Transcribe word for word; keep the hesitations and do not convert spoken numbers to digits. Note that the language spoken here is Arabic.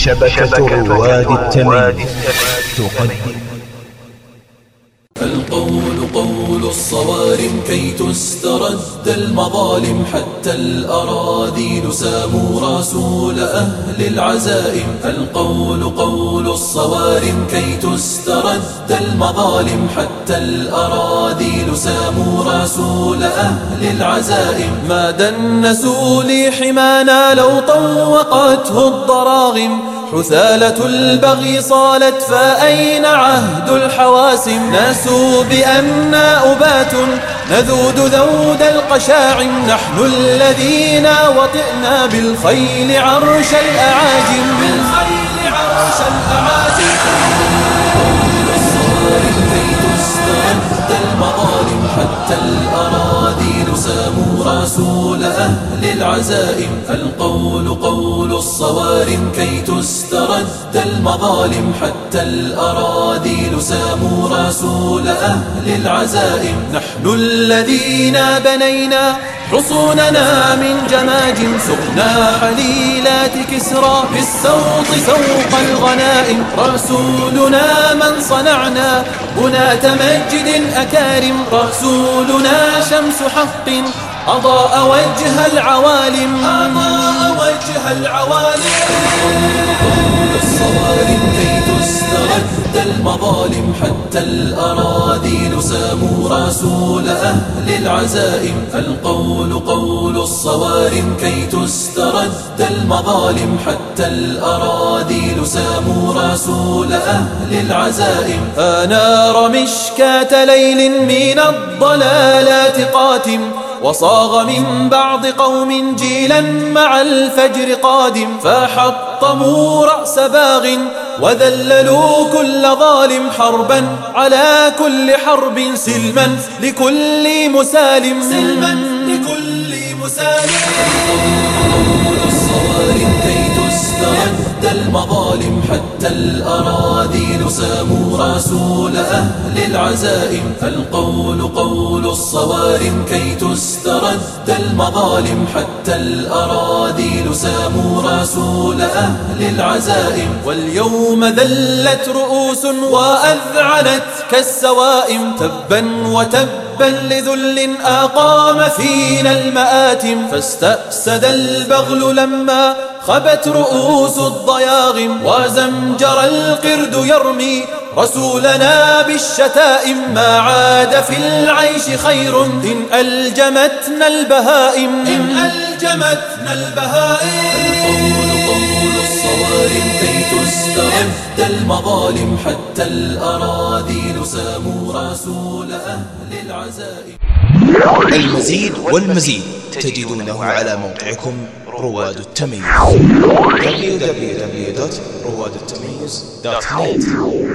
شبكة رواد التمييز تقدم القول قول الصوارم كي تسترد المظالم، حتى الأراذيل ساموا رسول أهل العزائم. القول قول الصوارم كي تسترد المظالم، حتى الأراذيل ساموا رسول أهل العزائم. ما دنسوا لي حمانا لو طوقته الضراغم، حثالة البغي صالت فأين عهد الحواسم. ناسوا بأننا أبات نذود ذود القشاعم، نحن الذين وطئنا بالخيل عرش الأعاجم. بالخيل عرش الأعاجم. كي تسترد المظالم، حتى الأراذيل ساموا رسول أهل العزائم. القول قول الصوارم كي تسترد المظالم، حتى الأراذيل ساموا رسول أهل العزائم. نحن الذين بنينا حصوننا من جماجم، سقنا حليلات كسرى بالسوط سوق الغنائم. رسولنا من صنعنا بناة مجد أكارم، رسولنا شمس حق أضاء وجه العوالم. أضاء وجه العوالم. الصوارم كي تسترد المظالم، حتى الأراذيل ساموا رسول أهل العزائم. القول قول الصوارم كي تسترد المظالم، حتى الأراذيل ساموا رسول أهل العزائم. أنار مشكاة ليل من الضلالات قاتم، وصاغ من بعض قوم جيلا مع الفجر قادم. فحطموا رأس باغ وذللوا كل ظالم، حربا على كل حرب سلما لكل مسالم. سلما لكل مسالم. الصوارم كي تسترد المظالم، حتى الأراذيل ساموا رسول أهل العزائم. القول قول الصوارم كي تسترد المظالم، حتى الأراذيل ساموا رسول أهل العزائم. واليوم ذلت رؤوس وأذعنت كالسوائم، تبا وتبا لذل أقام فينا المآتم. فاستأسد البغل لما خبت رؤوس الضياغم، وزمجر القرد يرمي رسولنا بالشتائم. ما عاد في العيش خير إن ألجمتنا البهائم. إن ألجمتنا البهائم. القول قول الصوارم كي تسترد المظالم، حتى الأراذيل ساموا رسول أهل العزائم. المزيد والمزيد تجدونه على موقعكم رواد التمييز دبليو دبليو دبليو دوت رواد التمييز دوت نت.